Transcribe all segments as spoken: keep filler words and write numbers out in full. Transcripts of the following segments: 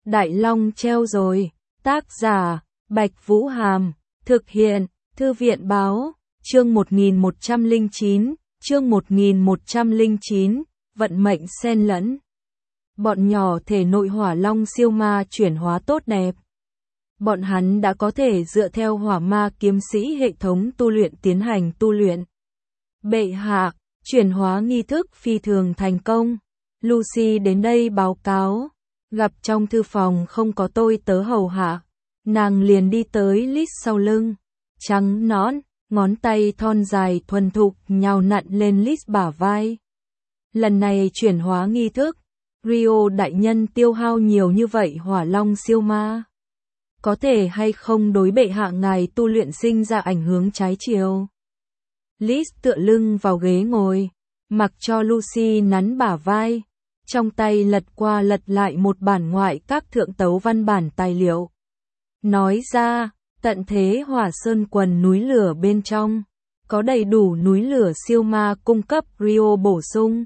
Đại Long treo rồi. Tác giả, Bạch Vũ Hàm. Thực hiện, Thư viện báo. Chương một nghìn một trăm lẻ chín, chương một nghìn một trăm lẻ chín, vận mệnh xen lẫn. Bọn nhỏ thể nội hỏa long siêu ma chuyển hóa tốt đẹp. Bọn hắn đã có thể dựa theo hỏa ma kiếm sĩ hệ thống tu luyện tiến hành tu luyện. Bệ hạ, chuyển hóa nghi thức phi thường thành công. Lucy đến đây báo cáo, gặp trong thư phòng không có tôi tớ hầu hạ, nàng liền đi tới Liz sau lưng, trắng nõn, ngón tay thon dài thuần thục nhào nặn lên Liz bả vai. Lần này chuyển hóa nghi thức, Rio đại nhân tiêu hao nhiều như vậy hỏa long siêu ma, có thể hay không đối bệ hạ ngài tu luyện sinh ra ảnh hưởng trái chiều. Liz tựa lưng vào ghế ngồi, mặc cho Lucy nắn bả vai, trong tay lật qua lật lại một bản ngoại các thượng tấu văn bản tài liệu. Nói ra, tận thế hỏa sơn quần núi lửa bên trong, có đầy đủ núi lửa siêu ma cung cấp Rio bổ sung.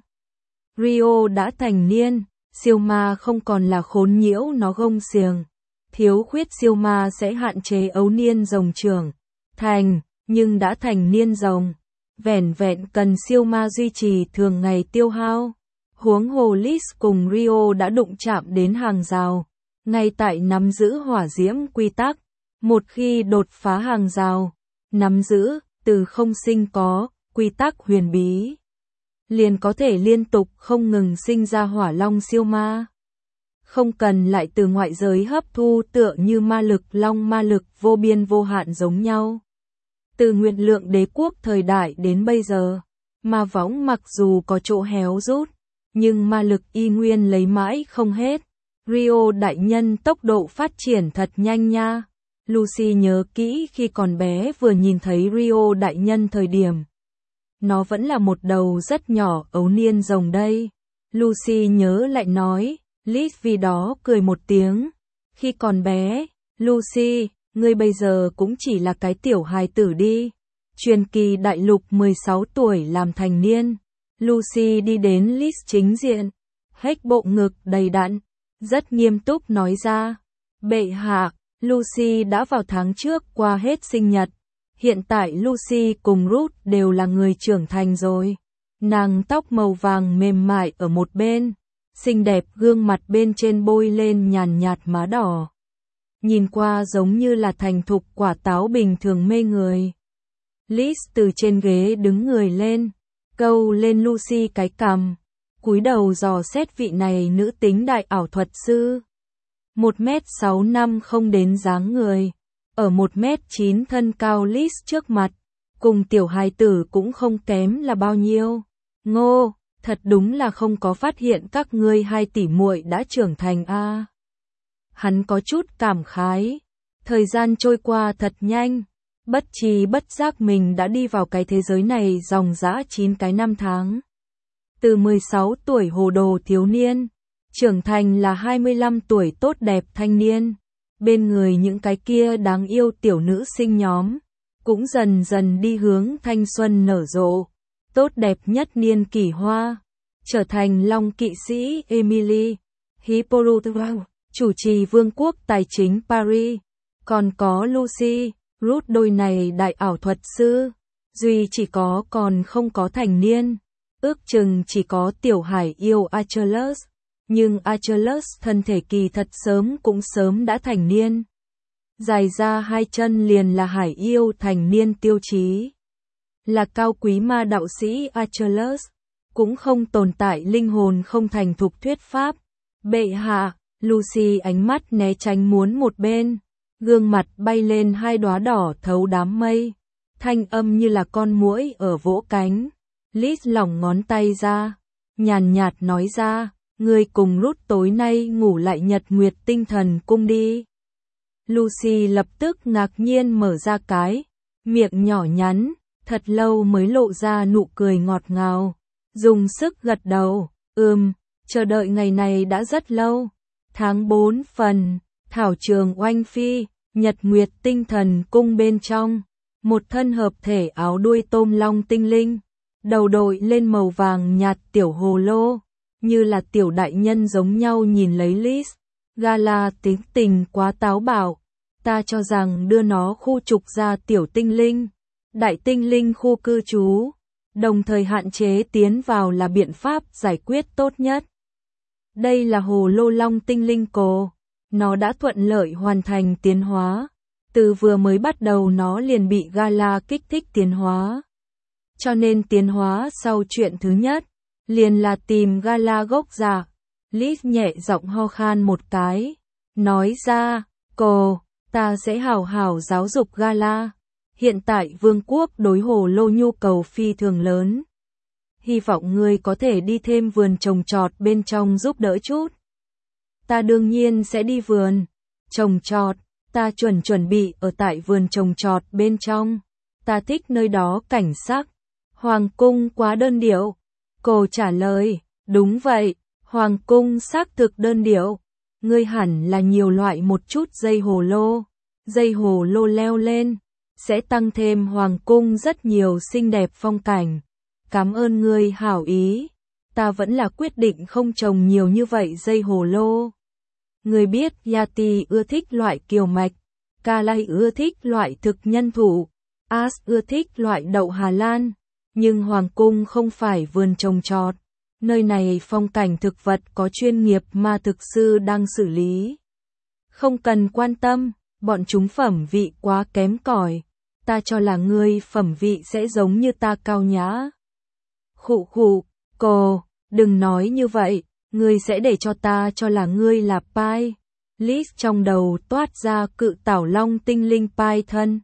Rio đã thành niên, siêu ma không còn là khốn nhiễu nó gông xiềng. Thiếu khuyết siêu ma sẽ hạn chế ấu niên rồng trưởng thành, nhưng đã thành niên rồng, vẻn vẹn cần siêu ma duy trì thường ngày tiêu hao. Huống hồ Liz cùng Rio đã đụng chạm đến hàng rào, ngay tại nắm giữ hỏa diễm quy tắc. Một khi đột phá hàng rào, nắm giữ từ không sinh có quy tắc huyền bí, liền có thể liên tục không ngừng sinh ra hỏa long siêu ma. Không cần lại từ ngoại giới hấp thu, tựa như ma lực long ma lực vô biên vô hạn giống nhau. Từ Nguyệt Lượng đế quốc thời đại đến bây giờ, ma võng mặc dù có chỗ héo rút, nhưng ma lực y nguyên lấy mãi không hết. Rio đại nhân tốc độ phát triển thật nhanh nha. Lucy nhớ kỹ khi còn bé vừa nhìn thấy Rio đại nhân thời điểm, nó vẫn là một đầu rất nhỏ ấu niên rồng đây. Lucy nhớ lại nói, Liz vì đó cười một tiếng. Khi còn bé, Lucy, ngươi bây giờ cũng chỉ là cái tiểu hài tử đi. Truyền kỳ đại lục mười sáu tuổi làm thành niên. Lucy đi đến Liz chính diện, hếch bộ ngực đầy đặn, rất nghiêm túc nói ra, bệ hạ, Lucy đã vào tháng trước qua hết sinh nhật. Hiện tại Lucy cùng Ruth đều là người trưởng thành rồi. Nàng tóc màu vàng mềm mại ở một bên, xinh đẹp gương mặt bên trên bôi lên nhàn nhạt má đỏ. Nhìn qua giống như là thành thục quả táo bình thường mê người. Liz từ trên ghế đứng người lên, câu lên Lucy cái cằm, cúi đầu dò xét vị này nữ tính đại ảo thuật sư. Một mét sáu năm không đến dáng người, ở một mét chín thân cao Liz trước mặt, cùng tiểu hài tử cũng không kém là bao nhiêu. Ngô, thật đúng là không có phát hiện các ngươi hai tỷ muội đã trưởng thành a. À. Hắn có chút cảm khái, thời gian trôi qua thật nhanh, bất tri bất giác mình đã đi vào cái thế giới này dòng dã chín cái năm tháng. Từ mười sáu tuổi hồ đồ thiếu niên, trưởng thành là hai mươi lăm tuổi tốt đẹp thanh niên, bên người những cái kia đáng yêu tiểu nữ sinh nhóm, cũng dần dần đi hướng thanh xuân nở rộ, tốt đẹp nhất niên kỷ hoa, trở thành long kỵ sĩ Emily, Hippolyte, chủ trì vương quốc tài chính Paris, còn có Lucy, Ruth đôi này đại ảo thuật sư, duy chỉ có còn không có thành niên, ước chừng chỉ có tiểu hải yêu Achilles. Nhưng Achilles thân thể kỳ thật sớm cũng sớm đã thành niên. Dài ra hai chân liền là hải yêu thành niên tiêu chí. Là cao quý ma đạo sĩ Achilles, cũng không tồn tại linh hồn không thành thục thuyết pháp. Bệ hạ, Lucy ánh mắt né tránh muốn một bên, gương mặt bay lên hai đóa đỏ thấu đám mây, thanh âm như là con muỗi ở vỗ cánh. Liz lỏng ngón tay ra, nhàn nhạt nói ra, ngươi cùng Ruth tối nay ngủ lại Nhật Nguyệt Tinh Thần Cung đi. Lucy lập tức ngạc nhiên mở ra cái miệng nhỏ nhắn, thật lâu mới lộ ra nụ cười ngọt ngào, dùng sức gật đầu, ừm, chờ đợi ngày này đã rất lâu. Tháng bốn phần, thảo trường oanh phi, Nhật Nguyệt Tinh Thần Cung bên trong, một thân hợp thể áo đuôi tôm long tinh linh, đầu đội lên màu vàng nhạt tiểu hồ lô, như là tiểu đại nhân giống nhau nhìn lấy Liz, Gala tính tình quá táo bạo, ta cho rằng đưa nó khu trục ra tiểu tinh linh, đại tinh linh khu cư trú, đồng thời hạn chế tiến vào là biện pháp giải quyết tốt nhất. Đây là hồ lô long tinh linh cổ, nó đã thuận lợi hoàn thành tiến hóa, từ vừa mới bắt đầu nó liền bị Gala kích thích tiến hóa. Cho nên tiến hóa sau chuyện thứ nhất, liền là tìm Gala gốc rễ. Liz nhẹ giọng ho khan một cái, nói ra, cô, ta sẽ hảo hảo giáo dục Gala. Hiện tại vương quốc đối hồ lô nhu cầu phi thường lớn. Hy vọng ngươi có thể đi thêm vườn trồng trọt bên trong giúp đỡ chút. Ta đương nhiên sẽ đi vườn trồng trọt, ta chuẩn chuẩn bị ở tại vườn trồng trọt bên trong. Ta thích nơi đó cảnh sắc. Hoàng cung quá đơn điệu. Cô trả lời, đúng vậy, hoàng cung xác thực đơn điệu. Ngươi hẳn là nhiều loại một chút dây hồ lô. Dây hồ lô leo lên, sẽ tăng thêm hoàng cung rất nhiều xinh đẹp phong cảnh. Cảm ơn ngươi hảo ý. Ta vẫn là quyết định không trồng nhiều như vậy dây hồ lô. Ngươi biết Yati ưa thích loại kiều mạch, Kalai ưa thích loại thực nhân thụ, As ưa thích loại đậu Hà Lan. Nhưng hoàng cung không phải vườn trồng trọt. Nơi này phong cảnh thực vật có chuyên nghiệp mà thực sư đang xử lý. Không cần quan tâm, bọn chúng phẩm vị quá kém cỏi. Ta cho là ngươi phẩm vị sẽ giống như ta cao nhã. Khụ khụ, cô, đừng nói như vậy, ngươi sẽ để cho ta cho là ngươi là Pai. Liz trong đầu toát ra cự tảo long tinh linh Pai thân.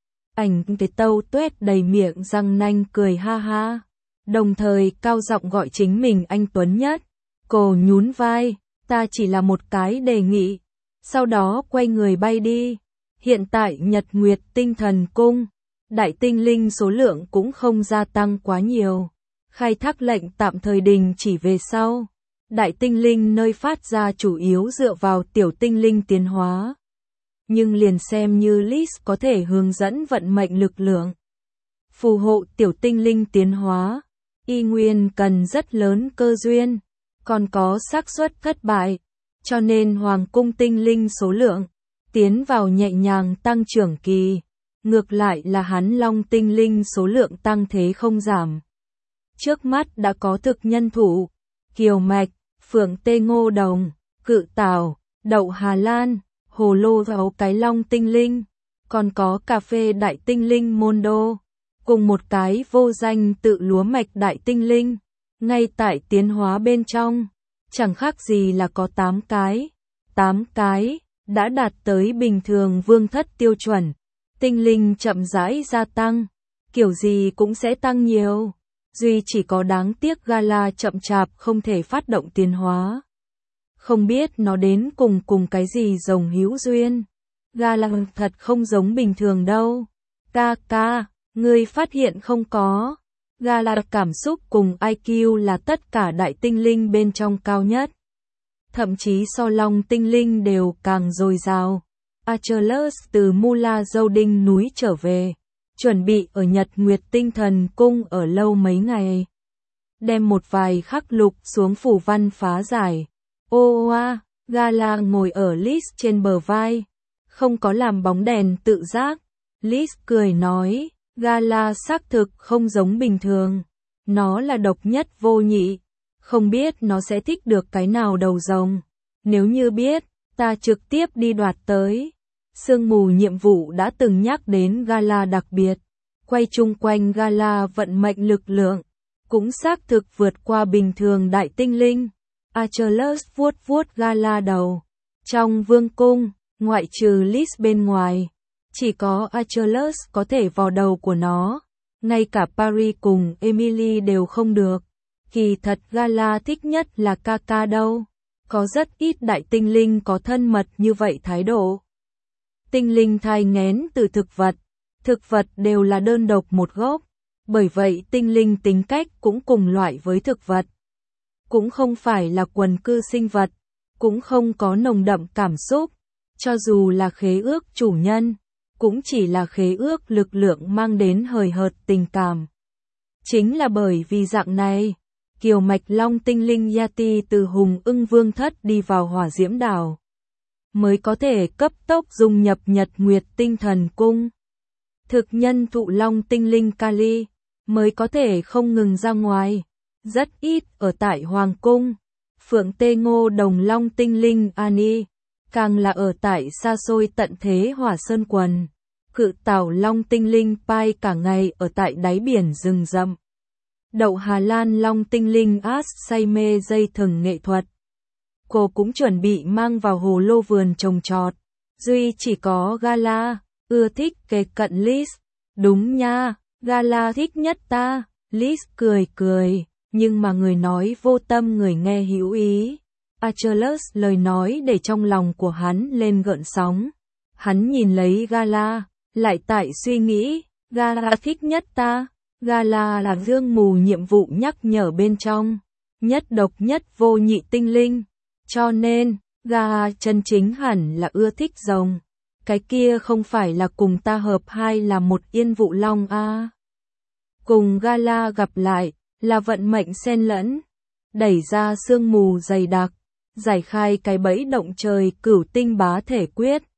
Ảnh cái tâu tuét đầy miệng răng nanh cười ha ha. Đồng thời cao giọng gọi chính mình anh Tuấn nhất. Cô nhún vai, ta chỉ là một cái đề nghị. Sau đó quay người bay đi. Hiện tại Nhật Nguyệt Tinh Thần Cung, đại tinh linh số lượng cũng không gia tăng quá nhiều. Khai thác lệnh tạm thời đình chỉ về sau. Đại tinh linh nơi phát ra chủ yếu dựa vào tiểu tinh linh tiến hóa. Nhưng liền xem như Liz có thể hướng dẫn vận mệnh lực lượng, phù hộ tiểu tinh linh tiến hóa, y nguyên cần rất lớn cơ duyên, còn có xác suất thất bại, cho nên hoàng cung tinh linh số lượng tiến vào nhẹ nhàng tăng trưởng kỳ, ngược lại là hắn long tinh linh số lượng tăng thế không giảm. Trước mắt đã có thực nhân thụ, kiều mạch, phượng tê ngô đồng, cự tảo, đậu Hà Lan, hồ lô gấu cái long tinh linh, còn có cà phê đại tinh linh Mondo, cùng một cái vô danh tự lúa mạch đại tinh linh, ngay tại tiến hóa bên trong, chẳng khác gì là có tám cái, tám cái, đã đạt tới bình thường vương thất tiêu chuẩn, tinh linh chậm rãi gia tăng, kiểu gì cũng sẽ tăng nhiều, duy chỉ có đáng tiếc Gala chậm chạp không thể phát động tiến hóa. Không biết nó đến cùng cùng cái gì rồng hữu duyên. Gala thật không giống bình thường đâu. Ca ca, ngươi phát hiện không có. Gala cảm xúc cùng i kiu là tất cả đại tinh linh bên trong cao nhất. Thậm chí so long tinh linh đều càng dồi dào. Achilles từ Mula Dâu Đinh núi trở về, chuẩn bị ở Nhật Nguyệt Tinh Thần Cung ở lâu mấy ngày. Đem một vài khắc lục xuống phủ văn phá giải. Ô oa, Gala ngồi ở Liz trên bờ vai, không có làm bóng đèn tự giác. Liz cười nói, Gala xác thực không giống bình thường, nó là độc nhất vô nhị, không biết nó sẽ thích được cái nào đầu rồng. Nếu như biết, ta trực tiếp đi đoạt tới. Sương mù nhiệm vụ đã từng nhắc đến Gala đặc biệt, quay chung quanh Gala vận mệnh lực lượng, cũng xác thực vượt qua bình thường đại tinh linh. Achilles vuốt vuốt Gala đầu. Trong vương cung, ngoại trừ Liz bên ngoài, chỉ có Achilles có thể vào đầu của nó. Ngay cả Paris cùng Emily đều không được. Kỳ thật Gala thích nhất là Kaka đâu. Có rất ít đại tinh linh có thân mật như vậy thái độ. Tinh linh thai nghén từ thực vật. Thực vật đều là đơn độc một gốc. Bởi vậy tinh linh tính cách cũng cùng loại với thực vật. Cũng không phải là quần cư sinh vật, cũng không có nồng đậm cảm xúc, cho dù là khế ước chủ nhân, cũng chỉ là khế ước lực lượng mang đến hời hợt tình cảm. Chính là bởi vì dạng này, kiều mạch long tinh linh Yati từ hùng ưng vương thất đi vào hỏa diễm đảo, mới có thể cấp tốc dung nhập Nhật Nguyệt Tinh Thần Cung. Thực nhân thụ long tinh linh Kali, mới có thể không ngừng ra ngoài, rất ít ở tại Hoàng Cung. Phượng Tê Ngô Đồng Long tinh linh Ani, càng là ở tại xa xôi tận thế Hỏa Sơn Quần. Cự Tảo Long tinh linh Pai cả ngày ở tại đáy biển rừng rậm. Đậu Hà Lan Long tinh linh As say mê dây thừng nghệ thuật. Cô cũng chuẩn bị mang vào hồ lô vườn trồng trọt. Duy chỉ có Gala, ưa thích kề cận Liz. Đúng nha, Gala thích nhất ta. Liz cười cười, nhưng mà người nói vô tâm người nghe hữu ý. Achilles lời nói để trong lòng của hắn lên gợn sóng. Hắn nhìn lấy Gala, lại tại suy nghĩ, Gala thích nhất ta. Gala là dương mù nhiệm vụ nhắc nhở bên trong, nhất độc nhất vô nhị tinh linh. Cho nên, Gala chân chính hẳn là ưa thích rồng. Cái kia không phải là cùng ta hợp hai là một Yên Vụ Long a. À. Cùng Gala gặp lại, là vận mệnh xen lẫn, đẩy ra sương mù dày đặc, giải khai cái bẫy động trời cửu tinh bá thể quyết.